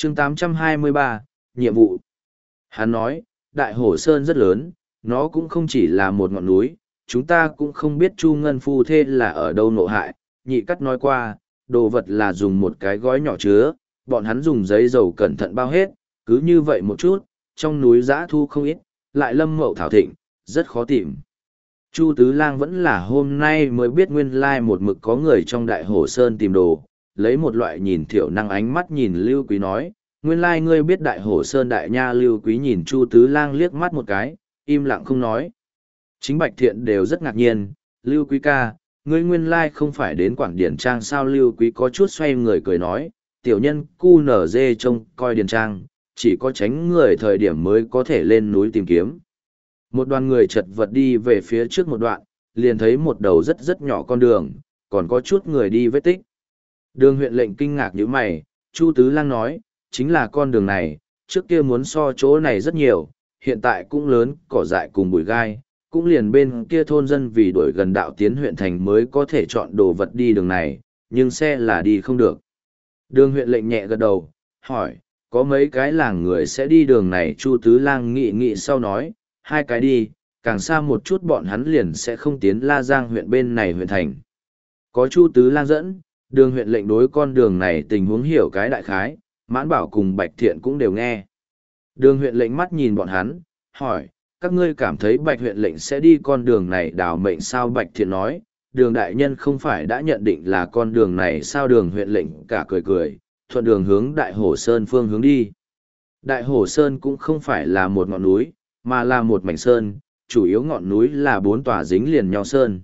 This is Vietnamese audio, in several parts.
chương 823, nhiệm vụ. Hắn nói, Đại Hổ Sơn rất lớn, nó cũng không chỉ là một ngọn núi, chúng ta cũng không biết Chu Ngân phu thê là ở đâu nộ hại. Nhị Cắt nói qua, đồ vật là dùng một cái gói nhỏ chứa, bọn hắn dùng giấy dầu cẩn thận bao hết, cứ như vậy một chút, trong núi giã thu không ít, lại lâm mậu thảo thịnh, rất khó tìm. Chu Tứ Lang vẫn là hôm nay mới biết nguyên lai một mực có người trong Đại Hổ Sơn tìm đồ, lấy một loại nhìn thiểu năng ánh mắt nhìn Lưu Quý nói, nguyên lai ngươi biết Đại Hổ Sơn đại nha. Lưu Quý nhìn Chu Tứ Lang liếc mắt một cái, im lặng không nói. Chính Bạch Thiện đều rất ngạc nhiên, Lưu Quý ca, ngươi nguyên lai không phải đến Quảng Điển Trang sao? Lưu Quý có chút xoay người cười nói, tiểu nhân cu nở dê trông coi Điển Trang, chỉ có tránh người thời điểm mới có thể lên núi tìm kiếm. Một đoàn người chật vật đi về phía trước một đoạn, liền thấy một đầu rất rất nhỏ con đường, còn có chút người đi vết tích. Đường huyện lệnh kinh ngạc như mày, Chu Tứ Lang nói, chính là con đường này, trước kia muốn so chỗ này rất nhiều, hiện tại cũng lớn, cỏ dại cùng bụi gai, cũng liền bên kia thôn dân vì đuổi gần đạo tiến huyện thành mới có thể chọn đồ vật đi đường này, nhưng xe là đi không được. Đường huyện lệnh nhẹ gật đầu, hỏi, có mấy cái làng người sẽ đi đường này? Chu Tứ Lang nghị nghị sau nói, 2 cái đi, càng xa một chút bọn hắn liền sẽ không tiến La Giang huyện bên này huyện thành. Có Chu Tứ Lang dẫn, đường huyện lệnh đối con đường này tình huống hiểu cái đại khái, Mãn Bảo cùng Bạch Thiện cũng đều nghe. Đường huyện lệnh mắt nhìn bọn hắn, hỏi, các ngươi cảm thấy Bạch huyện lệnh sẽ đi con đường này đảo mệnh sao? Bạch Thiện nói, đường đại nhân không phải đã nhận định là con đường này sao? Đường huyện lệnh cả cười cười, thuận đường hướng Đại Hổ Sơn phương hướng đi. Đại Hổ Sơn cũng không phải là một ngọn núi, mà là một mảnh sơn, chủ yếu ngọn núi là 4 tòa dính liền nhau sơn.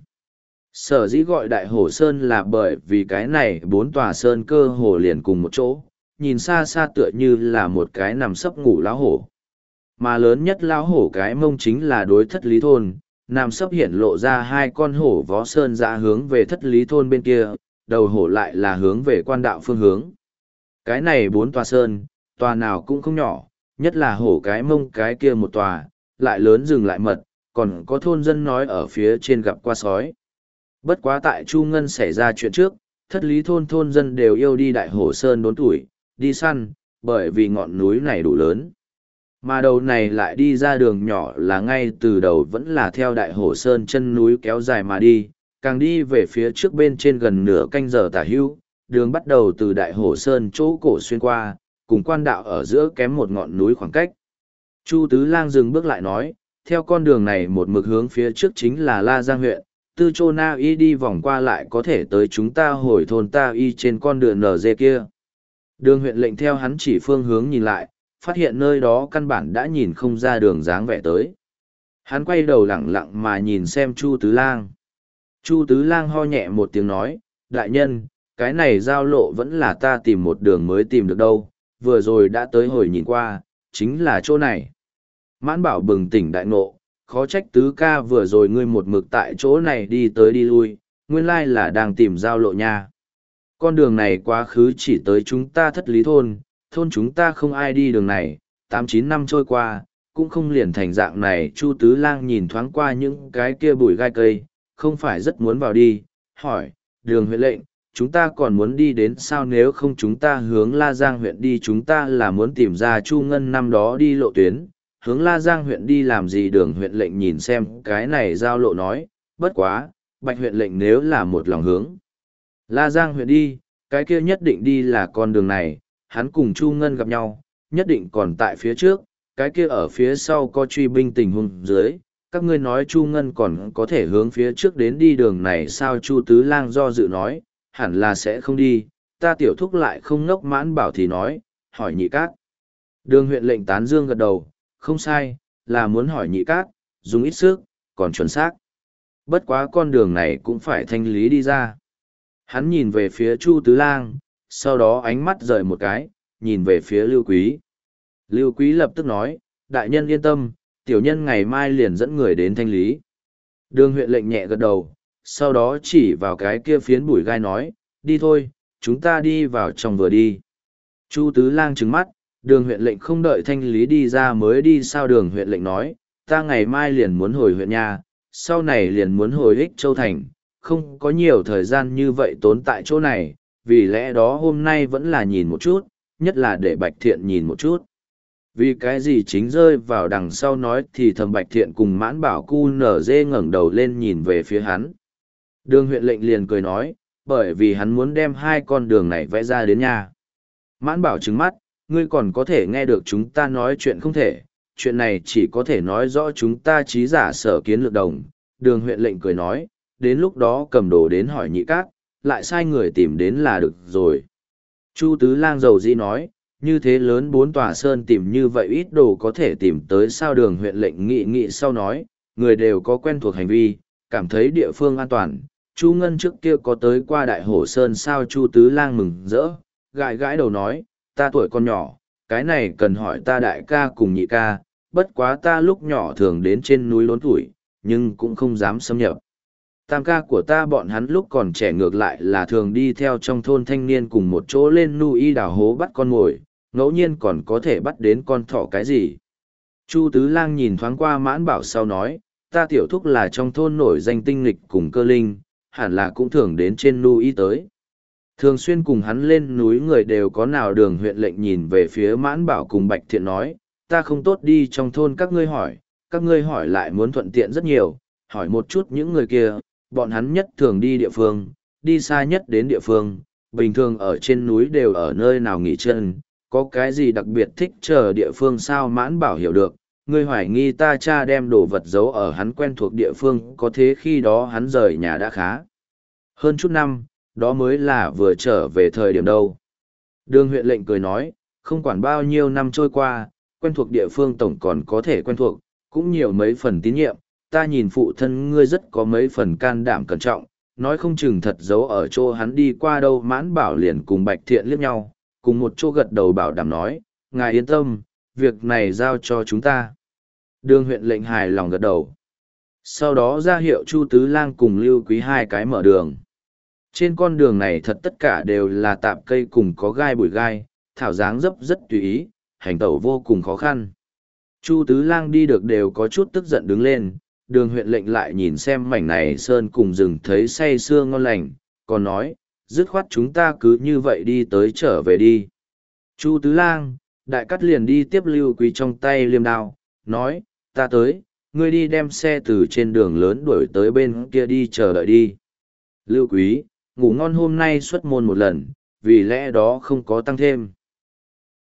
Sở dĩ gọi Đại Hổ Sơn là bởi vì cái này 4 tòa sơn cơ hồ liền cùng một chỗ, nhìn xa xa tựa như là một cái nằm sấp ngủ lão hổ. Mà lớn nhất lão hổ cái mông chính là đối Thất Lý Thôn, nằm sấp hiện lộ ra 2 con hổ vó sơn dã hướng về Thất Lý Thôn bên kia, đầu hổ lại là hướng về quan đạo phương hướng. Cái này 4 tòa sơn, tòa nào cũng không nhỏ, nhất là hổ cái mông cái kia một tòa, lại lớn rừng lại mật, còn có thôn dân nói ở phía trên gặp qua sói. Bất quá tại Chu Ngân xảy ra chuyện trước, Thất Lý Thôn thôn dân đều yêu đi Đại Hổ Sơn đốn tuổi, đi săn, bởi vì ngọn núi này đủ lớn. Mà đầu này lại đi ra đường nhỏ là ngay từ đầu vẫn là theo Đại Hổ Sơn chân núi kéo dài mà đi, càng đi về phía trước bên trên gần nửa canh giờ tả hữu, đường bắt đầu từ Đại Hổ Sơn chỗ cổ xuyên qua, cùng quan đạo ở giữa kém một ngọn núi khoảng cách. Chu Tứ Lang dừng bước lại nói, theo con đường này một mực hướng phía trước chính là La Giang huyện, Tư Chô Na Y đi vòng qua lại có thể tới chúng ta hồi thôn Ta Y trên con đường NG kia. Đường huyện lệnh theo hắn chỉ phương hướng nhìn lại, phát hiện nơi đó căn bản đã nhìn không ra đường dáng vẻ tới. Hắn quay đầu lẳng lặng mà nhìn xem Chu Tứ Lang. Chu Tứ Lang ho nhẹ một tiếng nói, đại nhân, cái này giao lộ vẫn là ta tìm một đường mới tìm được đâu, vừa rồi đã tới hồi nhìn qua, chính là chỗ này. Mãn Bảo bừng tỉnh đại ngộ, khó trách Tứ ca vừa rồi ngươi một mực tại chỗ này đi tới đi lui, nguyên lai là đang tìm giao lộ nha. Con đường này quá khứ chỉ tới chúng ta Thất Lý Thôn, thôn chúng ta không ai đi đường này, 8-9 năm trôi qua, cũng không liền thành dạng này. Chu Tứ Lang nhìn thoáng qua những cái kia bụi gai cây, không phải rất muốn vào đi, hỏi, đường huyện lệnh, chúng ta còn muốn đi đến sao? Nếu không chúng ta hướng La Giang huyện đi, chúng ta là muốn tìm ra Chu Ngân năm đó đi lộ tuyến, hướng La Giang huyện đi làm gì? Đường huyện lệnh nhìn xem cái này giao lộ nói, bất quá, Bạch huyện lệnh nếu là một lòng hướng La Giang huyện đi, cái kia nhất định đi là con đường này, hắn cùng Chu Ngân gặp nhau, nhất định còn tại phía trước, cái kia ở phía sau có truy binh tình huống dưới, các ngươi nói Chu Ngân còn có thể hướng phía trước đến đi đường này sao? Chu Tứ Lang do dự nói, hẳn là sẽ không đi, ta tiểu thúc lại không ngốc. Mãn Bảo thì nói, hỏi Nhị Cát. Đường huyện lệnh tán dương gật đầu, không sai, là muốn hỏi Nhị Cát, dùng ít sức, còn chuẩn xác. Bất quá con đường này cũng phải thanh lý đi ra. Hắn nhìn về phía Chu Tứ Lang, sau đó ánh mắt rời một cái, nhìn về phía Lưu Quý. Lưu Quý lập tức nói, đại nhân yên tâm, tiểu nhân ngày mai liền dẫn người đến thanh lý. Đường huyện lệnh nhẹ gật đầu, sau đó chỉ vào cái kia phiến bụi gai nói, đi thôi, chúng ta đi vào trong vừa đi. Chu Tứ Lang trừng mắt, đường huyện lệnh không đợi thanh lý đi ra mới đi sao? Đường huyện lệnh nói, ta ngày mai liền muốn hồi huyện nhà, sau này liền muốn hồi Ích Châu Thành, không có nhiều thời gian như vậy tốn tại chỗ này, vì lẽ đó hôm nay vẫn là nhìn một chút, nhất là để Bạch Thiện nhìn một chút. Vì cái gì chính rơi vào đằng sau nói thì thầm Bạch Thiện cùng Mãn Bảo cu nở dê ngẩng đầu lên nhìn về phía hắn. Đường huyện lệnh liền cười nói, bởi vì hắn muốn đem hai con đường này vẽ ra đến nhà. Mãn Bảo trừng mắt, ngươi còn có thể nghe được chúng ta nói chuyện không thể, chuyện này chỉ có thể nói rõ chúng ta trí giả sở kiến lược đồng. Đường huyện lệnh cười nói, đến lúc đó cầm đồ đến hỏi Nhị Cát, lại sai người tìm đến là được rồi. Chu Tứ Lang dầu dĩ nói, như thế lớn 4 tòa sơn tìm như vậy ít đồ có thể tìm tới sao. Đường huyện lệnh nghị sau nói, người đều có quen thuộc hành vi, cảm thấy địa phương an toàn. Chu Ngân trước kia có tới qua Đại Hổ Sơn sao? Chu Tứ Lang mừng rỡ, gãi gãi đầu nói, ta tuổi còn nhỏ, cái này cần hỏi ta đại ca cùng nhị ca, bất quá ta lúc nhỏ thường đến trên núi lốn tuổi, nhưng cũng không dám xâm nhập. Tam ca của ta bọn hắn lúc còn trẻ ngược lại là thường đi theo trong thôn thanh niên cùng một chỗ lên nuôi đào hố bắt con mồi, ngẫu nhiên còn có thể bắt đến con thỏ cái gì. Chu Tứ Lang nhìn thoáng qua Mãn Bảo sau nói, ta tiểu thúc là trong thôn nổi danh tinh nghịch cùng cơ linh, hẳn là cũng thường đến trên nuôi tới. Thường xuyên cùng hắn lên núi người đều có nào. Đường huyện lệnh nhìn về phía Mãn Bảo cùng Bạch Thiện nói, ta không tốt đi trong thôn các ngươi hỏi lại muốn thuận tiện rất nhiều, hỏi một chút những người kia, bọn hắn nhất thường đi địa phương, đi xa nhất đến địa phương, bình thường ở trên núi đều ở nơi nào nghỉ chân, có cái gì đặc biệt thích chờ địa phương sao? Mãn Bảo hiểu được, ngươi hoài nghi ta cha đem đồ vật giấu ở hắn quen thuộc địa phương, có thế khi đó hắn rời nhà đã khá hơn chút năm, đó mới là vừa trở về thời điểm đâu. Đường huyện lệnh cười nói, không quản bao nhiêu năm trôi qua, quen thuộc địa phương tổng còn có thể quen thuộc, cũng nhiều mấy phần tín nhiệm, ta nhìn phụ thân ngươi rất có mấy phần can đảm cẩn trọng, nói không chừng thật giấu ở chỗ hắn đi qua đâu. Mãn Bảo liền cùng Bạch Thiện liếc nhau, cùng một chỗ gật đầu bảo đảm nói, ngài yên tâm, việc này giao cho chúng ta. Đường huyện lệnh hài lòng gật đầu. Sau đó ra hiệu Chu Tứ Lang cùng Lưu Quý hai cái mở đường. Trên con đường này thật tất cả đều là tạp cây cùng có gai bụi gai, thảo dáng dấp rất tùy ý, hành tẩu vô cùng khó khăn. Chu Tứ Lang đi được đều có chút tức giận đứng lên, đường huyện lệnh lại nhìn xem mảnh này sơn cùng rừng thấy say sưa ngon lành, còn nói, dứt khoát chúng ta cứ như vậy đi tới trở về đi. Chu Tứ Lang, đại cắt liền đi tiếp Lưu Quý trong tay liêm đao, nói, ta tới, ngươi đi đem xe từ trên đường lớn đuổi tới bên kia đi chờ đợi đi. Lưu Quý, ngủ ngon, hôm nay xuất môn một lần, vì lẽ đó không có tăng thêm.